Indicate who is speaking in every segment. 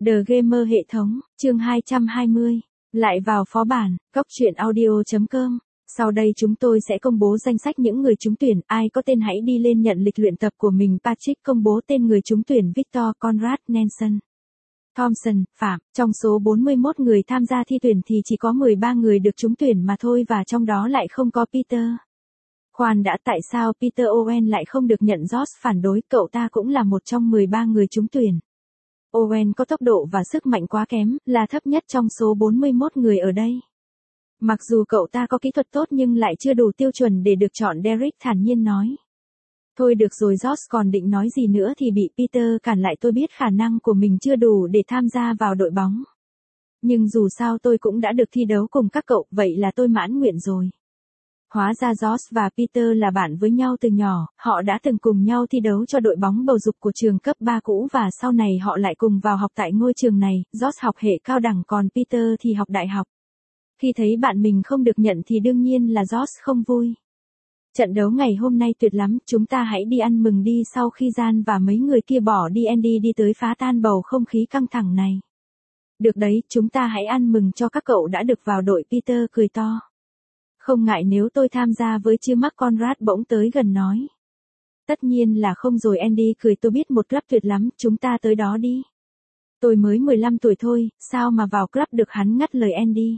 Speaker 1: The Gamer hệ thống, chương 220. Lại vào phó bản, góc truyện audio.com. Sau đây chúng tôi sẽ công bố danh sách những người trúng tuyển, ai có tên hãy đi lên nhận lịch luyện tập của mình. Patrick công bố tên người trúng tuyển Victor, Conrad, Nelson, Thompson, Phạm. Trong số 41 người tham gia thi tuyển thì chỉ có 13 người được trúng tuyển mà thôi và trong đó lại không có Peter. Khoan đã, tại sao Peter Owen lại không được nhận Josh phản đối, cậu ta cũng là một trong 13 người trúng tuyển. Owen có tốc độ và sức mạnh quá kém, là thấp nhất trong số 41 người ở đây. Mặc dù cậu ta có kỹ thuật tốt nhưng lại chưa đủ tiêu chuẩn để được chọn, Derek thản nhiên nói. Thôi được rồi, Josh còn định nói gì nữa thì bị Peter cản lại. Tôi biết khả năng của mình chưa đủ để tham gia vào đội bóng. Nhưng dù sao tôi cũng đã được thi đấu cùng các cậu, vậy là tôi mãn nguyện rồi. Hóa ra Josh và Peter là bạn với nhau từ nhỏ, họ đã từng cùng nhau thi đấu cho đội bóng bầu dục của trường cấp 3 cũ và sau này họ lại cùng vào học tại ngôi trường này. Josh học hệ cao đẳng còn Peter thì học đại học. Khi thấy bạn mình không được nhận thì đương nhiên là Josh không vui. Trận đấu ngày hôm nay tuyệt lắm, chúng ta hãy đi ăn mừng đi. Sau khi Jan và mấy người kia bỏ đi, Andy đi tới phá tan bầu không khí căng thẳng này. Được đấy, chúng ta hãy ăn mừng cho các cậu đã được vào đội, Peter cười to. Không ngại nếu tôi tham gia với chứ mắc, Conrad bỗng tới gần nói. Tất nhiên là không rồi, Andy cười, tôi biết một club tuyệt lắm, chúng ta tới đó đi. Tôi mới 15 tuổi thôi, sao mà vào club được, hắn ngắt lời Andy.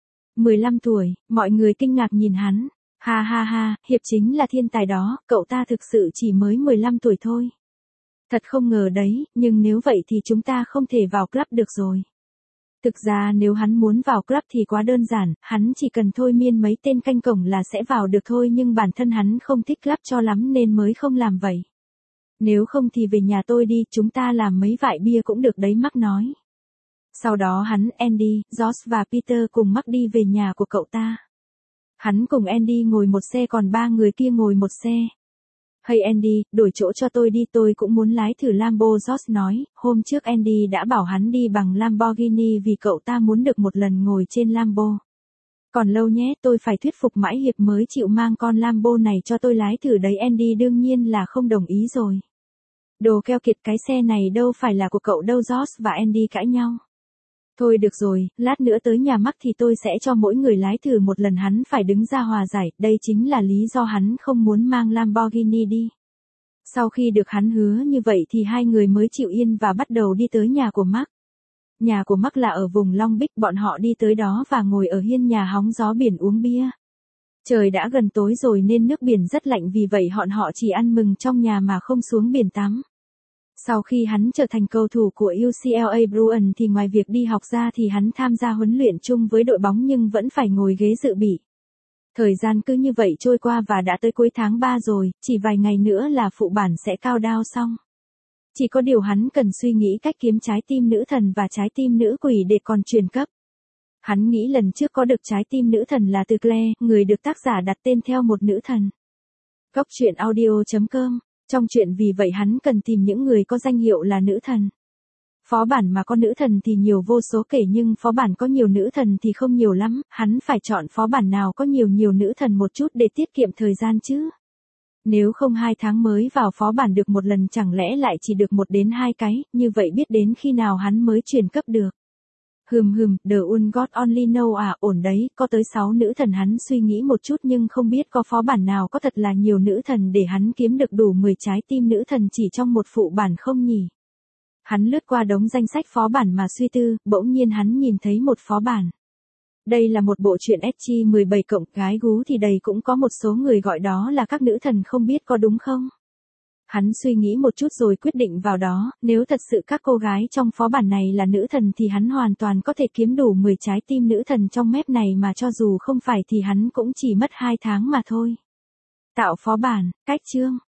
Speaker 1: 15 tuổi, mọi người kinh ngạc nhìn hắn. Ha ha ha, Hiệp chính là thiên tài đó, cậu ta thực sự chỉ mới 15 tuổi thôi. Thật không ngờ đấy, nhưng nếu vậy thì chúng ta không thể vào club được rồi. Thực ra nếu hắn muốn vào club thì quá đơn giản, hắn chỉ cần thôi miên mấy tên canh cổng là sẽ vào được thôi, nhưng bản thân hắn không thích club cho lắm nên mới không làm vậy. Nếu không thì về nhà tôi đi, chúng ta làm mấy vại bia cũng được đấy, Mark nói. Sau đó hắn, Andy, Josh và Peter cùng Mark đi về nhà của cậu ta. Hắn cùng Andy ngồi một xe còn 3 người kia ngồi một xe. Hey Andy, đổi chỗ cho tôi đi, tôi cũng muốn lái thử Lambo, Josh nói. Hôm trước Andy đã bảo hắn đi bằng Lamborghini vì cậu ta muốn được một lần ngồi trên Lambo. Còn lâu nhé, tôi phải thuyết phục mãi Hiệp mới chịu mang con Lambo này cho tôi lái thử đấy. Andy đương nhiên là không đồng ý rồi. Đồ keo kiệt, cái xe này đâu phải là của cậu đâu. Josh và Andy cãi nhau. Thôi được rồi, lát nữa tới nhà Mark thì tôi sẽ cho mỗi người lái thử một lần. Hắn phải đứng ra hòa giải, đây chính là lý do hắn không muốn mang Lamborghini đi. Sau khi được hắn hứa như vậy thì hai người mới chịu yên và bắt đầu đi tới nhà của Mark. Nhà của Mark là ở vùng Long Beach, bọn họ đi tới đó và ngồi ở hiên nhà hóng gió biển uống bia. Trời đã gần tối rồi nên nước biển rất lạnh, vì vậy họ chỉ ăn mừng trong nhà mà không xuống biển tắm. Sau khi hắn trở thành cầu thủ của UCLA Bruins thì ngoài việc đi học ra thì hắn tham gia huấn luyện chung với đội bóng nhưng vẫn phải ngồi ghế dự bị. Thời gian cứ như vậy trôi qua và đã tới cuối tháng 3 rồi, chỉ vài ngày nữa là phụ bản sẽ cao đao xong. Chỉ có điều hắn cần suy nghĩ cách kiếm trái tim nữ thần và trái tim nữ quỷ để còn chuyển cấp. Hắn nghĩ lần trước có được trái tim nữ thần là từ Claire, người được tác giả đặt tên theo một nữ thần. Góc truyện audio.com. Trong chuyện vì vậy hắn cần tìm những người có danh hiệu là nữ thần. Phó bản mà có nữ thần thì nhiều vô số kể nhưng phó bản có nhiều nữ thần thì không nhiều lắm, hắn phải chọn phó bản nào có nhiều nữ thần một chút để tiết kiệm thời gian chứ. Nếu không 2 tháng mới vào phó bản được một lần, chẳng lẽ lại chỉ được 1 đến 2 cái, như vậy biết đến khi nào hắn mới chuyển cấp được. The Un God Only Know à, ổn đấy, có tới 6 nữ thần. Hắn suy nghĩ một chút nhưng không biết có phó bản nào có thật là nhiều nữ thần để hắn kiếm được đủ 10 trái tim nữ thần chỉ trong một phụ bản không nhỉ. Hắn lướt qua đống danh sách phó bản mà suy tư, bỗng nhiên hắn nhìn thấy một phó bản. Đây là một bộ truyện SG-17 cộng, gái gú thì đầy, cũng có một số người gọi đó là các nữ thần, không biết có đúng không? Hắn suy nghĩ một chút rồi quyết định vào đó, nếu thật sự các cô gái trong phó bản này là nữ thần thì hắn hoàn toàn có thể kiếm đủ 10 trái tim nữ thần trong map này, mà cho dù không phải thì hắn cũng chỉ mất 2 tháng mà thôi. Tạo phó bản, cách chương.